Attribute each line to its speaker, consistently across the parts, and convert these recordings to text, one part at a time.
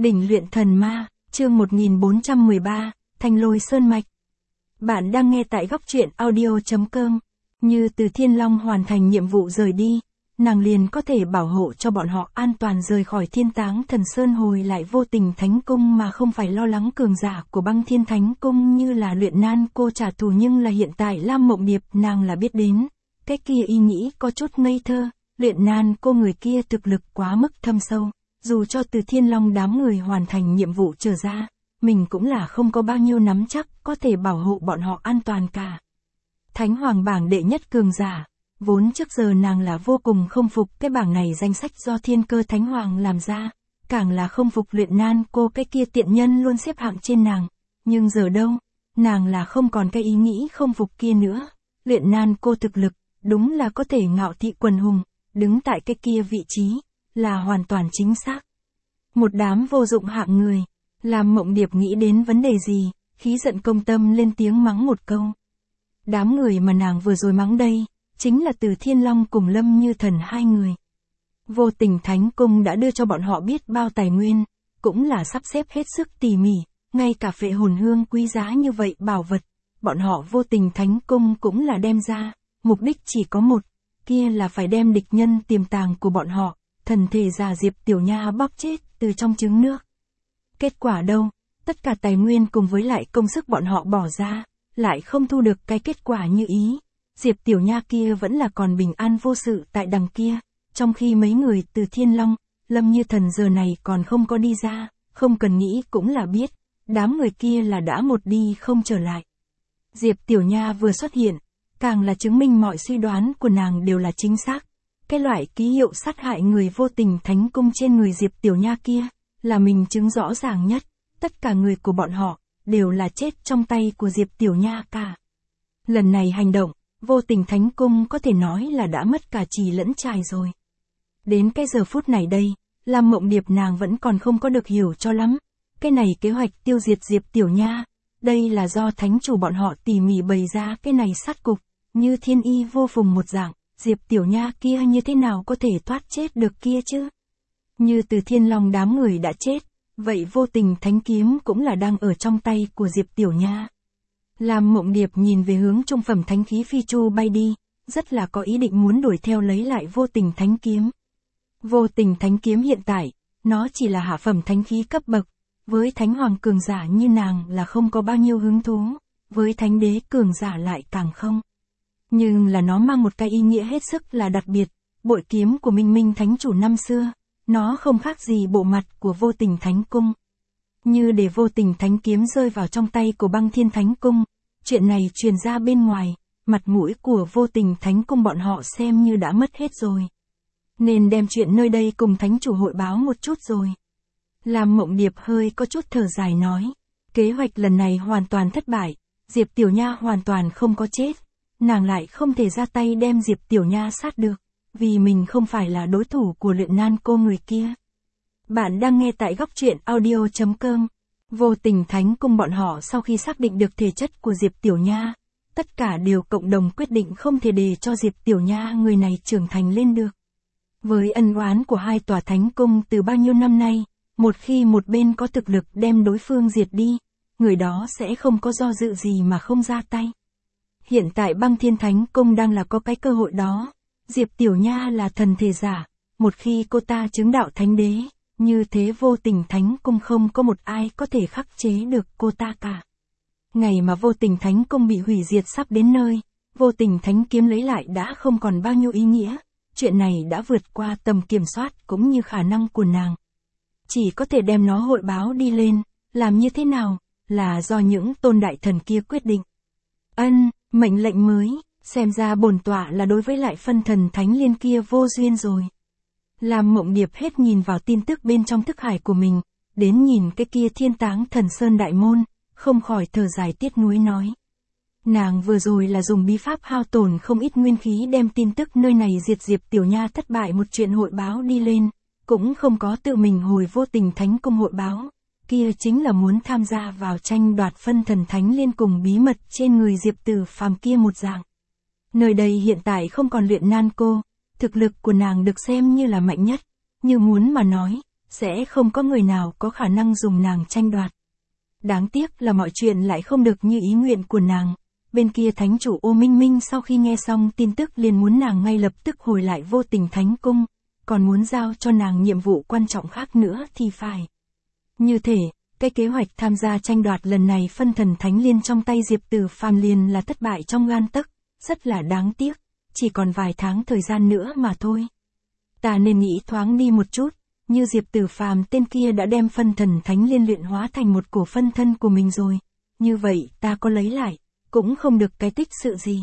Speaker 1: Đỉnh luyện thần ma, chương 1413, Thanh Lôi Sơn Mạch. Bạn đang nghe tại góc truyện audio.com. Như Từ Thiên Long hoàn thành nhiệm vụ rời đi, nàng liền có thể bảo hộ cho bọn họ an toàn rời khỏi Thiên Táng Thần Sơn hồi lại Vô Tình Thánh Cung mà không phải lo lắng cường giả của Băng Thiên Thánh Cung như là Luyện Nan cô trả thù. Nhưng là hiện tại Lam Mộng Điệp nàng là biết đến, cái kia ý nghĩ có chút ngây thơ, Luyện Nan cô người kia thực lực quá mức thâm sâu. Dù cho Từ Thiên Long đám người hoàn thành nhiệm vụ trở ra, mình cũng là không có bao nhiêu nắm chắc có thể bảo hộ bọn họ an toàn cả. Thánh Hoàng bảng đệ nhất cường giả, vốn trước giờ nàng là vô cùng không phục cái bảng này danh sách do Thiên Cơ Thánh Hoàng làm ra, càng là không phục Luyện Nan cô cái kia tiện nhân luôn xếp hạng trên nàng, nhưng giờ đâu, nàng là không còn cái ý nghĩ không phục kia nữa. Luyện Nan cô thực lực, đúng là có thể ngạo thị quần hùng, đứng tại cái kia vị trí, là hoàn toàn chính xác. Một đám vô dụng hạng người, làm Mộng Điệp nghĩ đến vấn đề gì, khí giận công tâm lên tiếng mắng một câu. Đám người mà nàng vừa rồi mắng đây, chính là Từ Thiên Long cùng Lâm Như Thần hai người. Vô Tình Thánh Cung đã đưa cho bọn họ biết bao tài nguyên, cũng là sắp xếp hết sức tỉ mỉ, ngay cả phệ hồn hương quý giá như vậy bảo vật, bọn họ Vô Tình Thánh Cung cũng là đem ra, mục đích chỉ có một, kia là phải đem địch nhân tiềm tàng của bọn họ, thần thể giả Diệp Tiểu Nha bóp chết từ trong trứng nước. Kết quả đâu, tất cả tài nguyên cùng với lại công sức bọn họ bỏ ra, lại không thu được cái kết quả như ý. Diệp Tiểu Nha kia vẫn là còn bình an vô sự tại đằng kia, trong khi mấy người Từ Thiên Long, Lâm Như Thần giờ này còn không có đi ra, không cần nghĩ cũng là biết, đám người kia là đã một đi không trở lại. Diệp Tiểu Nha vừa xuất hiện, càng là chứng minh mọi suy đoán của nàng đều là chính xác. Cái loại ký hiệu sát hại người Vô Tình Thánh Cung trên người Diệp Tiểu Nha kia, là mình chứng rõ ràng nhất, tất cả người của bọn họ, đều là chết trong tay của Diệp Tiểu Nha cả. Lần này hành động, Vô Tình Thánh Cung có thể nói là đã mất cả trì lẫn trài rồi. Đến cái giờ phút này đây, Lam Mộng Điệp nàng vẫn còn không có được hiểu cho lắm. Cái này kế hoạch tiêu diệt Diệp Tiểu Nha, đây là do thánh chủ bọn họ tỉ mỉ bày ra cái này sát cục, như thiên y vô phùng một dạng. Diệp Tiểu Nha kia như thế nào có thể thoát chết được kia chứ? Như Từ Thiên Long đám người đã chết, vậy Vô Tình Thánh Kiếm cũng là đang ở trong tay của Diệp Tiểu Nha. Lam Mộng Điệp nhìn về hướng trung phẩm thánh khí phi chu bay đi, rất là có ý định muốn đuổi theo lấy lại Vô Tình Thánh Kiếm. Vô Tình Thánh Kiếm hiện tại, nó chỉ là hạ phẩm thánh khí cấp bậc, với Thánh Hoàng cường giả như nàng là không có bao nhiêu hứng thú, với Thánh Đế cường giả lại càng không. Nhưng là nó mang một cái ý nghĩa hết sức là đặc biệt, bội kiếm của Minh Minh Thánh Chủ năm xưa, nó không khác gì bộ mặt của Vô Tình Thánh Cung. Như để Vô Tình Thánh Kiếm rơi vào trong tay của Băng Thiên Thánh Cung, chuyện này truyền ra bên ngoài, mặt mũi của Vô Tình Thánh Cung bọn họ xem như đã mất hết rồi. Nên đem chuyện nơi đây cùng Thánh Chủ hội báo một chút rồi. Lam Mộng Điệp hơi có chút thở dài nói, kế hoạch lần này hoàn toàn thất bại, Diệp Tiểu Nha hoàn toàn không có chết. Nàng lại không thể ra tay đem Diệp Tiểu Nha sát được, vì mình không phải là đối thủ của Luyện Nan cô người kia. Bạn đang nghe tại góc truyện audio.com. Vô Tình Thánh Cung bọn họ sau khi xác định được thể chất của Diệp Tiểu Nha, tất cả đều cộng đồng quyết định không thể để cho Diệp Tiểu Nha người này trưởng thành lên được. Với ân oán của hai tòa Thánh Cung từ bao nhiêu năm nay, một khi một bên có thực lực đem đối phương diệt đi, người đó sẽ không có do dự gì mà không ra tay. Hiện tại Băng Thiên Thánh Cung đang là có cái cơ hội đó. Diệp Tiểu Nha là thần thể giả, một khi cô ta chứng đạo Thánh Đế, như thế Vô Tình Thánh Cung không có một ai có thể khắc chế được cô ta cả. Ngày mà Vô Tình Thánh Cung bị hủy diệt sắp đến nơi, Vô Tình Thánh Kiếm lấy lại đã không còn bao nhiêu ý nghĩa, chuyện này đã vượt qua tầm kiểm soát cũng như khả năng của nàng. Chỉ có thể đem nó hội báo đi lên, làm như thế nào, là do những tôn đại thần kia quyết định. Mệnh lệnh mới, xem ra bổn tọa là đối với lại phân thần thánh liên kia vô duyên rồi. Lam Mộng Điệp hết nhìn vào tin tức bên trong thức hải của mình, đến nhìn cái kia Thiên Táng Thần Sơn đại môn, không khỏi thở dài tiếc nuối nói. Nàng vừa rồi là dùng bí pháp hao tổn không ít nguyên khí đem tin tức nơi này diệt Diệp Tiểu Nha thất bại một chuyện hội báo đi lên, cũng không có tự mình hồi Vô Tình Thánh Cung hội báo. Kia chính là muốn tham gia vào tranh đoạt phân thần thánh liên cùng bí mật trên người Diệp Tử Phàm kia một dạng. Nơi đây hiện tại không còn Luyện Nan cô, thực lực của nàng được xem như là mạnh nhất, như muốn mà nói, sẽ không có người nào có khả năng dùng nàng tranh đoạt. Đáng tiếc là mọi chuyện lại không được như ý nguyện của nàng. Bên kia thánh chủ Ô Minh Minh sau khi nghe xong tin tức liền muốn nàng ngay lập tức hồi lại Vô Tình Thánh Cung, còn muốn giao cho nàng nhiệm vụ quan trọng khác nữa thì phải. Như thể, cái kế hoạch tham gia tranh đoạt lần này phân thần thánh liên trong tay Diệp Tử Phàm liền là thất bại trong gan tấc, rất là đáng tiếc, chỉ còn vài tháng thời gian nữa mà thôi. Ta nên nghĩ thoáng đi một chút, như Diệp Tử Phàm tên kia đã đem phân thần thánh liên luyện hóa thành một cổ phân thân của mình rồi, như vậy ta có lấy lại, cũng không được cái tích sự gì.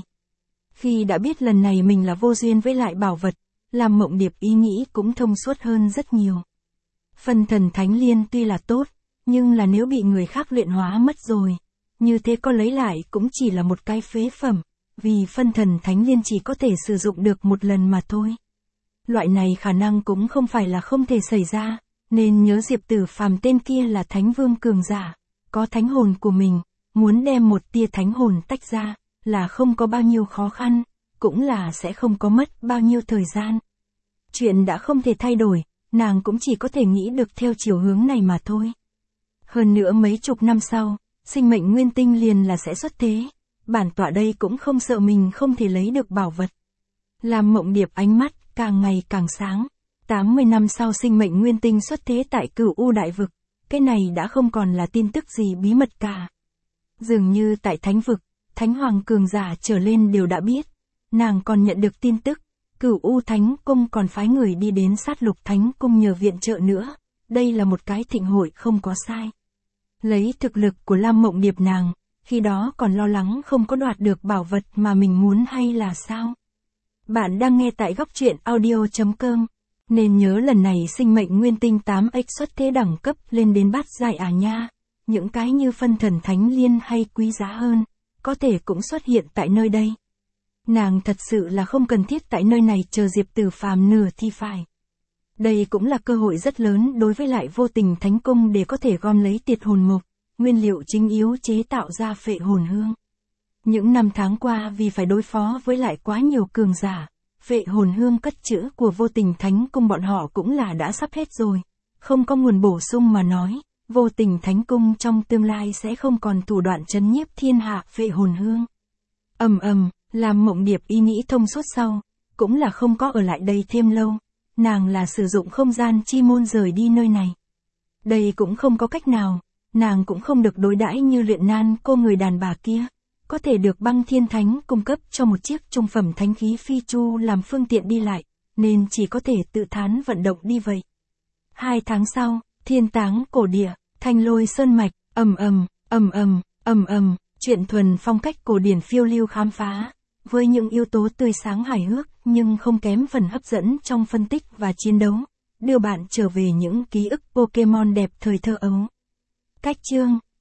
Speaker 1: Khi đã biết lần này mình là vô duyên với lại bảo vật, làm Mộng Điệp ý nghĩ cũng thông suốt hơn rất nhiều. Phân thần thánh liên tuy là tốt, nhưng là nếu bị người khác luyện hóa mất rồi, như thế có lấy lại cũng chỉ là một cái phế phẩm, vì phân thần thánh liên chỉ có thể sử dụng được một lần mà thôi. Loại này khả năng cũng không phải là không thể xảy ra, nên nhớ Diệp Tử Phàm tên kia là thánh vương cường giả, có thánh hồn của mình, muốn đem một tia thánh hồn tách ra, là không có bao nhiêu khó khăn, cũng là sẽ không có mất bao nhiêu thời gian. Chuyện đã không thể thay đổi, nàng cũng chỉ có thể nghĩ được theo chiều hướng này mà thôi. Hơn nữa mấy chục năm sau, sinh mệnh nguyên tinh liền là sẽ xuất thế, bản tọa đây cũng không sợ mình không thể lấy được bảo vật. Làm Mộng Điệp ánh mắt càng ngày càng sáng, 80 năm sau sinh mệnh nguyên tinh xuất thế tại Cửu U Đại Vực, cái này đã không còn là tin tức gì bí mật cả. Dường như tại Thánh Vực, Thánh Hoàng cường giả trở lên đều đã biết, nàng còn nhận được tin tức, Cửu U Thánh Cung còn phái người đi đến Sát Lục Thánh Cung nhờ viện trợ nữa, đây là một cái thịnh hội không có sai. Lấy thực lực của Lam Mộng Điệp nàng, khi đó còn lo lắng không có đoạt được bảo vật mà mình muốn hay là sao? Bạn đang nghe tại góc truyện audio.com, nên nhớ lần này sinh mệnh nguyên tinh 8X xuất thế đẳng cấp lên đến bát giai à nha, những cái như phân thần thánh liên hay quý giá hơn, có thể cũng xuất hiện tại nơi đây. Nàng thật sự là không cần thiết tại nơi này chờ Diệp Tử Phàm nửa thì phải. Đây cũng là cơ hội rất lớn đối với lại Vô Tình Thánh Cung để có thể gom lấy tiệt hồn mục, nguyên liệu chính yếu chế tạo ra phệ hồn hương. Những năm tháng qua vì phải đối phó với lại quá nhiều cường giả, phệ hồn hương cất trữ của Vô Tình Thánh Cung bọn họ cũng là đã sắp hết rồi. Không có nguồn bổ sung mà nói, Vô Tình Thánh Cung trong tương lai sẽ không còn thủ đoạn trấn nhiếp thiên hạ phệ hồn hương. Làm Mộng Điệp ý nghĩ thông suốt sau, cũng là không có ở lại đây thêm lâu, nàng là sử dụng không gian chi môn rời đi nơi này. Đây cũng không có cách nào, nàng cũng không được đối đãi như Luyện Nan cô người đàn bà kia, có thể được Băng Thiên Thánh cung cấp cho một chiếc trung phẩm thánh khí phi chu làm phương tiện đi lại, nên chỉ có thể tự thán vận động đi vậy. 2 tháng sau, Thiên Táng Cổ Địa, Thanh Lôi Sơn Mạch, chuyện thuần phong cách cổ điển phiêu lưu khám phá, với những yếu tố tươi sáng hài hước nhưng không kém phần hấp dẫn trong phân tích và chiến đấu, đưa bạn trở về những ký ức Pokemon đẹp thời thơ ấu. Cách chương